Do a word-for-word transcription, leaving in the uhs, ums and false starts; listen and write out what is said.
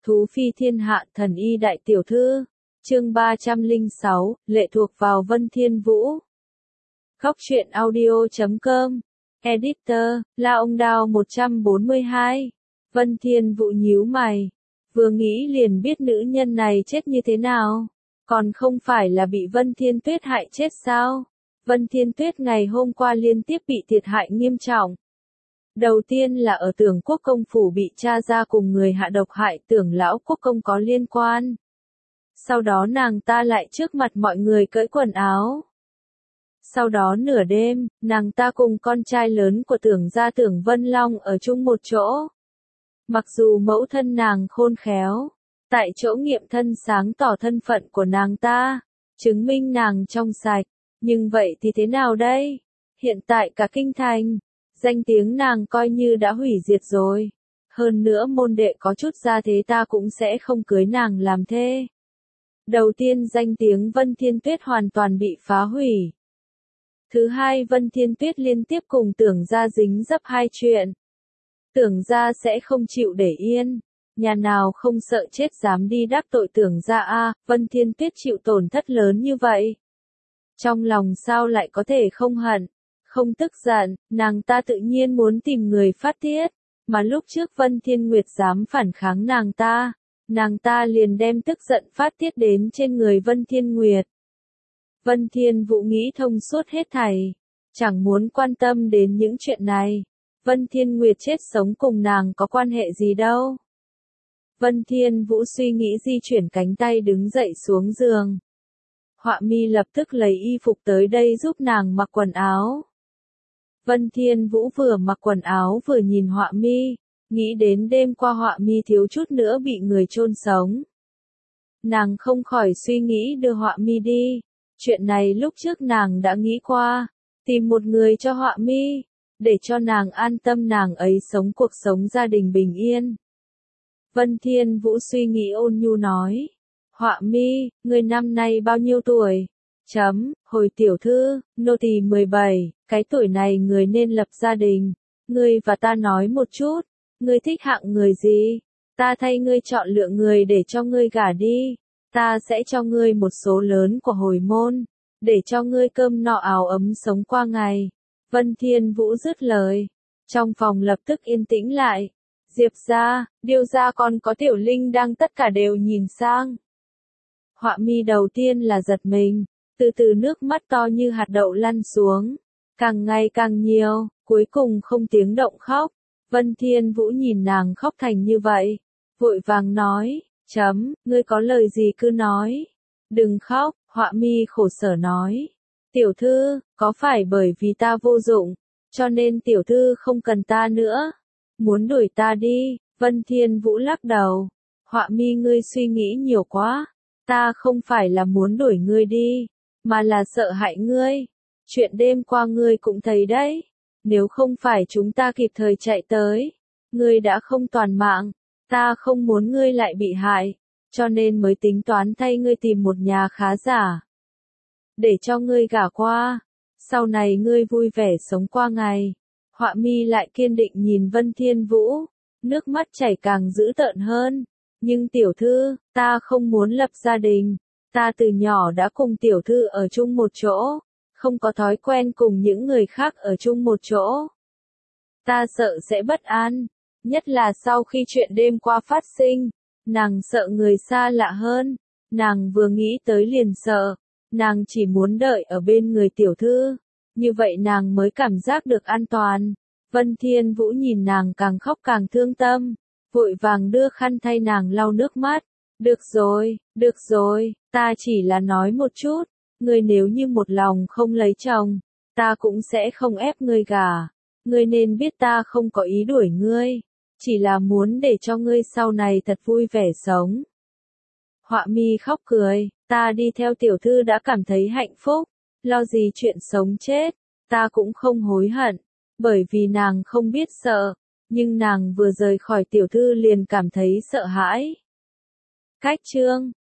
Thú phi thiên hạ thần y đại tiểu thư. Chương ba trăm lẻ sáu, lệ thuộc vào Vân Thiên Vũ. Góc truyện audio chấm com. Editor, La Ông Đao một trăm bốn mươi hai. Vân Thiên Vũ nhíu mày. Vừa nghĩ liền biết nữ nhân này chết như thế nào. Còn không phải là bị Vân Thiên Tuyết hại chết sao? Vân Thiên Tuyết ngày hôm qua liên tiếp bị thiệt hại nghiêm trọng. Đầu tiên là ở Tưởng Quốc công phủ bị tra ra cùng người hạ độc hại Tưởng lão quốc công có liên quan. Sau đó nàng ta lại trước mặt mọi người cởi quần áo. Sau đó nửa đêm, nàng ta cùng con trai lớn của Tưởng gia Tưởng Vân Long ở chung một chỗ. Mặc dù mẫu thân nàng khôn khéo, tại chỗ nghiệm thân sáng tỏ thân phận của nàng ta, chứng minh nàng trong sạch, nhưng vậy thì thế nào đây? Hiện tại cả kinh thành, danh tiếng nàng coi như đã hủy diệt rồi. Hơn nữa môn đệ có chút gia thế ta cũng sẽ không cưới nàng làm thê. Đầu tiên danh tiếng Vân Thiên Tuyết hoàn toàn bị phá hủy. Thứ hai Vân Thiên Tuyết liên tiếp cùng Tưởng gia dính dấp hai chuyện. Tưởng gia sẽ không chịu để yên. Nhà nào không sợ chết dám đi đắc tội Tưởng gia a, Vân Thiên Tuyết chịu tổn thất lớn như vậy. Trong lòng sao lại có thể không hận, không tức giận, nàng ta tự nhiên muốn tìm người phát tiết. Mà lúc trước Vân Thiên Nguyệt dám phản kháng nàng ta, nàng ta liền đem tức giận phát tiết đến trên người Vân Thiên Nguyệt. Vân Thiên Vũ nghĩ thông suốt hết thảy, chẳng muốn quan tâm đến những chuyện này. Vân Thiên Nguyệt chết sống cùng nàng có quan hệ gì đâu. Vân Thiên Vũ suy nghĩ di chuyển cánh tay đứng dậy xuống giường. Họa mi lập tức lấy y phục tới đây giúp nàng mặc quần áo. Vân Thiên Vũ vừa mặc quần áo vừa nhìn Họa mi, nghĩ đến đêm qua Họa mi thiếu chút nữa bị người chôn sống. Nàng không khỏi suy nghĩ đưa Họa mi đi. Chuyện này lúc trước nàng đã nghĩ qua, tìm một người cho Họa mi, để cho nàng an tâm nàng ấy sống cuộc sống gia đình bình yên. Vân Thiên Vũ suy nghĩ ôn nhu nói, Họa mi, người năm nay bao nhiêu tuổi? Chấm, hồi tiểu thư, nô tỳ mười bảy, cái tuổi này người nên lập gia đình. Ngươi và ta nói một chút, ngươi thích hạng người gì? Ta thay ngươi chọn lựa người để cho ngươi gả đi. Ta sẽ cho ngươi một số lớn của hồi môn, để cho ngươi cơm no áo ấm sống qua ngày. Vân Thiên Vũ dứt lời. Trong phòng lập tức yên tĩnh lại. Diệp gia, Điêu gia còn có Tiểu Linh đang tất cả đều nhìn sang. Họa mi đầu tiên là giật mình, từ từ nước mắt to như hạt đậu lăn xuống. Càng ngày càng nhiều, cuối cùng không tiếng động khóc. Vân Thiên Vũ nhìn nàng khóc thành như vậy, vội vàng nói, chấm, ngươi có lời gì cứ nói. Đừng khóc, Họa mi khổ sở nói. Tiểu thư, có phải bởi vì ta vô dụng, cho nên tiểu thư không cần ta nữa? Muốn đuổi ta đi? Vân Thiên Vũ lắc đầu. Họa mi ngươi suy nghĩ nhiều quá. Ta không phải là muốn đuổi ngươi đi, mà là sợ hại ngươi. Chuyện đêm qua ngươi cũng thấy đấy. Nếu không phải chúng ta kịp thời chạy tới, ngươi đã không toàn mạng. Ta không muốn ngươi lại bị hại, cho nên mới tính toán thay ngươi tìm một nhà khá giả, để cho ngươi gả qua. Sau này ngươi vui vẻ sống qua ngày. Họa mi lại kiên định nhìn Vân Thiên Vũ, nước mắt chảy càng dữ tợn hơn. Nhưng tiểu thư, ta không muốn lập gia đình. Ta từ nhỏ đã cùng tiểu thư ở chung một chỗ, không có thói quen cùng những người khác ở chung một chỗ. Ta sợ sẽ bất an, nhất là sau khi chuyện đêm qua phát sinh. Nàng sợ người xa lạ hơn, nàng vừa nghĩ tới liền sợ. Nàng chỉ muốn đợi ở bên người tiểu thư, như vậy nàng mới cảm giác được an toàn. Vân Thiên Vũ nhìn nàng càng khóc càng thương tâm, vội vàng đưa khăn thay nàng lau nước mắt. Được rồi, được rồi, ta chỉ là nói một chút, ngươi nếu như một lòng không lấy chồng, ta cũng sẽ không ép ngươi gả. Ngươi nên biết ta không có ý đuổi ngươi, chỉ là muốn để cho ngươi sau này thật vui vẻ sống. Họa mi khóc cười, ta đi theo tiểu thư đã cảm thấy hạnh phúc, lo gì chuyện sống chết, ta cũng không hối hận, bởi vì nàng không biết sợ, nhưng nàng vừa rời khỏi tiểu thư liền cảm thấy sợ hãi. Cách chương